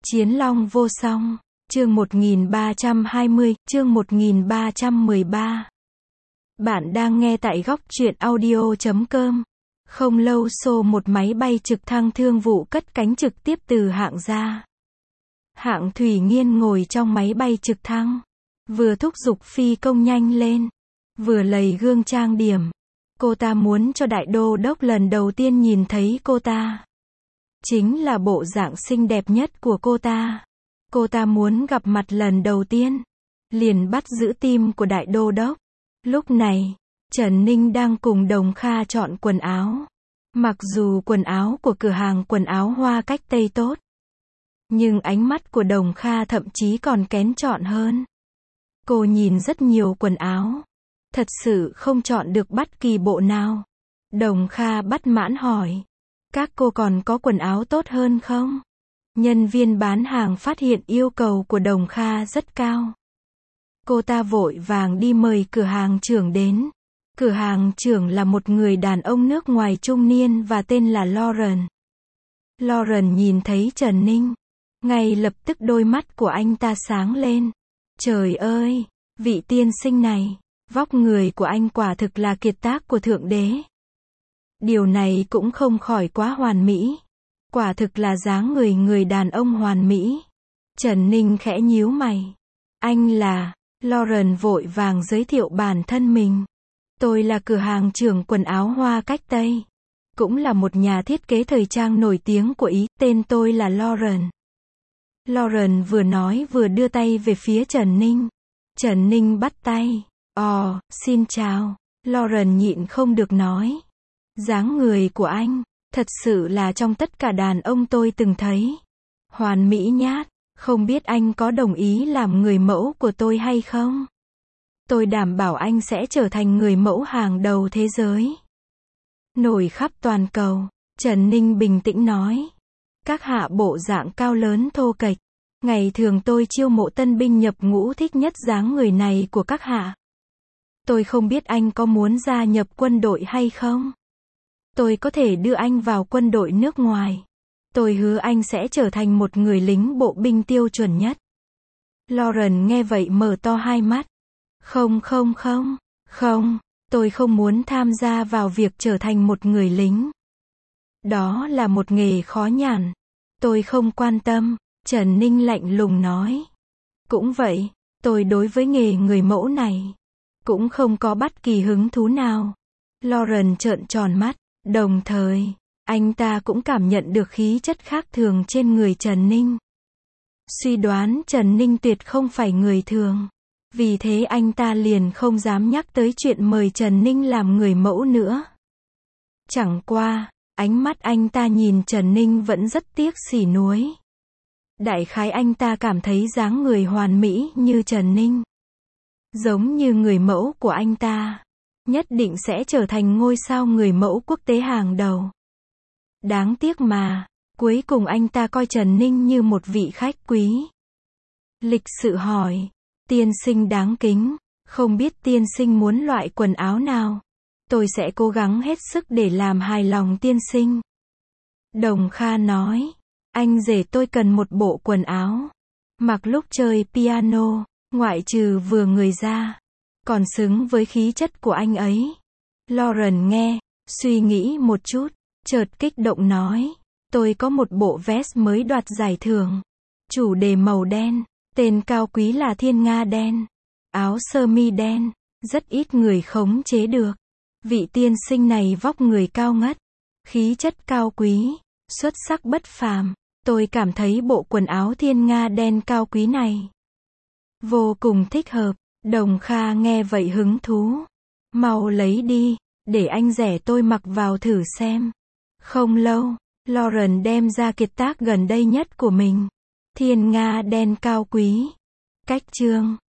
Chiến Long vô song, chương 1320, chương 1313. Bạn đang nghe tại góc truyện audio.com. Không lâu sau một máy bay trực thăng thương vụ cất cánh trực tiếp từ hạng ra. Hạng Thủy Nghiên ngồi trong máy bay trực thăng, vừa thúc giục phi công nhanh lên, vừa lầy gương trang điểm. Cô ta muốn cho đại đô đốc lần đầu tiên nhìn thấy cô ta chính là bộ dạng xinh đẹp nhất của cô ta. Cô ta muốn gặp mặt lần đầu tiên, liền bắt giữ tim của đại đô đốc. Lúc này, Trần Ninh đang cùng Đồng Kha chọn quần áo. Mặc dù quần áo của cửa hàng quần áo Hoa Cách Tây tốt, nhưng ánh mắt của Đồng Kha thậm chí còn kén chọn hơn. Cô nhìn rất nhiều quần áo, thật sự không chọn được bất kỳ bộ nào. Đồng Kha bất mãn hỏi, các cô còn có quần áo tốt hơn không? Nhân viên bán hàng phát hiện yêu cầu của Đồng Kha rất cao. Cô ta vội vàng đi mời cửa hàng trưởng đến. Cửa hàng trưởng là một người đàn ông nước ngoài trung niên và tên là Lauren. Lauren nhìn thấy Trần Ninh, ngay lập tức đôi mắt của anh ta sáng lên. Trời ơi, vị tiên sinh này, vóc người của anh quả thực là kiệt tác của Thượng Đế. Điều này cũng không khỏi quá hoàn mỹ. Quả thực là dáng người đàn ông hoàn mỹ. Trần Ninh khẽ nhíu mày. Anh là... Lauren vội vàng giới thiệu bản thân mình. Tôi là cửa hàng trưởng quần áo Hoa Cách Tây, cũng là một nhà thiết kế thời trang nổi tiếng của Ý, tên tôi là Lauren. Lauren vừa nói vừa đưa tay về phía Trần Ninh. Trần Ninh bắt tay. Xin chào. Lauren nhịn không được nói. Dáng người của anh, thật sự là trong tất cả đàn ông tôi từng thấy, hoàn mỹ nhát. Không biết anh có đồng ý làm người mẫu của tôi hay không? Tôi đảm bảo anh sẽ trở thành người mẫu hàng đầu thế giới, nổi khắp toàn cầu. Trần Ninh bình tĩnh nói. Các hạ bộ dạng cao lớn thô kệch. Ngày thường tôi chiêu mộ tân binh nhập ngũ thích nhất dáng người này của các hạ. Tôi không biết anh có muốn gia nhập quân đội hay không? Tôi có thể đưa anh vào quân đội nước ngoài. Tôi hứa anh sẽ trở thành một người lính bộ binh tiêu chuẩn nhất. Lauren nghe vậy mở to hai mắt. Không, tôi không muốn tham gia vào việc trở thành một người lính. Đó là một nghề khó nhằn. Tôi không quan tâm, Trần Ninh lạnh lùng nói. Cũng vậy, tôi đối với nghề người mẫu này cũng không có bất kỳ hứng thú nào. Lauren trợn tròn mắt, đồng thời anh ta cũng cảm nhận được khí chất khác thường trên người Trần Ninh. Suy đoán Trần Ninh tuyệt không phải người thường. Vì thế anh ta liền không dám nhắc tới chuyện mời Trần Ninh làm người mẫu nữa. Chẳng qua, ánh mắt anh ta nhìn Trần Ninh vẫn rất tiếc xỉ nuối. Đại khái anh ta cảm thấy dáng người hoàn mỹ như Trần Ninh, giống như người mẫu của anh ta, nhất định sẽ trở thành ngôi sao người mẫu quốc tế hàng đầu. Đáng tiếc mà, cuối cùng anh ta coi Trần Ninh như một vị khách quý. Lịch sự hỏi, tiên sinh đáng kính, không biết tiên sinh muốn loại quần áo nào? Tôi sẽ cố gắng hết sức để làm hài lòng tiên sinh. Đồng Kha nói, anh rể tôi cần một bộ quần áo mặc lúc chơi piano, ngoại trừ vừa người ra, còn xứng với khí chất của anh ấy. Lauren nghe, suy nghĩ một chút, chợt kích động nói, tôi có một bộ vest mới đoạt giải thưởng, chủ đề màu đen, tên cao quý là Thiên Nga đen, áo sơ mi đen, rất ít người khống chế được. Vị tiên sinh này vóc người cao ngất, khí chất cao quý, xuất sắc bất phàm. Tôi cảm thấy bộ quần áo Thiên Nga đen cao quý này vô cùng thích hợp. Đồng Kha nghe vậy hứng thú. Mau lấy đi, để anh rể tôi mặc vào thử xem. Không lâu, Lauren đem ra kiệt tác gần đây nhất của mình. Thiên Nga đen cao quý. Cách chương